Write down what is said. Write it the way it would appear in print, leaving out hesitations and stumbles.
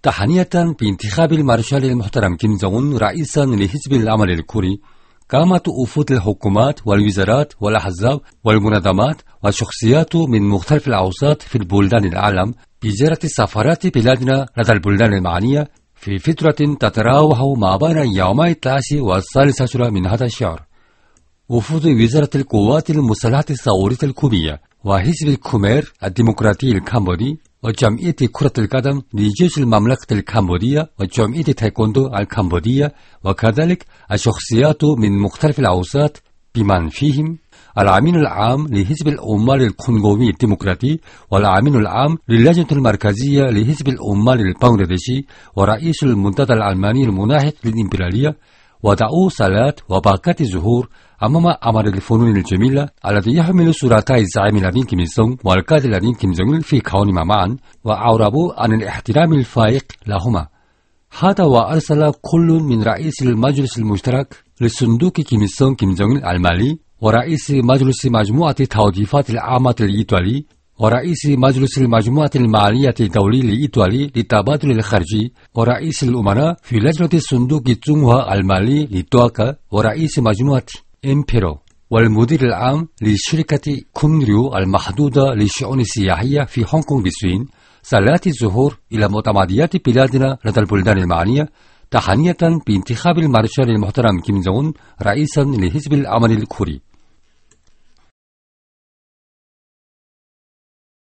تهنئة بانتخاب المارشال المحترم كيم جونغ أون رئيسا لحزب العمل الكوري، قامت وفود الحكومات والوزارات والأحزاب والمنظمات وشخصيات من مختلف الأوساط في البلدان العالم بزيارة سفارات بلادنا لدى البلدان المعنية في فترة تتراوح ما بين يومي 13 و13 من هذا الشهر. وفود وزارة القوات المسلحة الثورية الكوبية وحزب الكومير الديمقراطي الكمبودي وجمعية كرة القدم لجيش المملكة الكمبودية وجمعية تايكوندو الكمبودية، وكذلك الشخصيات من مختلف الأوساط بمن فيهم الأمين العام لحزب العمال الكونغوي الديمقراطي والأمين العام للجنة المركزية لحزب العمال البنغلاديشي ورئيس المنتدى الألماني المناهض للإمبريالية، ودعوا صلاة وباقات الزهور أمام أمر الفنون الجميلة الذي يحمل صورتي الزعيم الذين كيم إل سونغ والقائد الذين كيم جونغ إل في كونهما معا، وأعربوا عن الاحترام الفائق لهما. هذا وأرسل كل من رئيس المجلس المشترك لصندوق كيم إل سونغ كيم جونغ إل المالي ورئيس مجلس مجموعة التوظيفات العامة الإيطالي ورئيس مجلس المجموعة المالية الدولي الإيطالي للتبادل الخارجي ورئيس الأمناء في لجنة الصندوق الجمهوري المالي للدوكا ورئيس مجموعة إمبيرو والمدير العام لشركة كونريو المحدودة للشؤون السياحية في هونغ كونغ بالصين صلاة الظهور إلى معتمديات بلادنا لدى البلدان المعنية تهنئة بانتخاب المارشال المحترم كيم جونغ أون رئيسا لحزب العمل الكوري.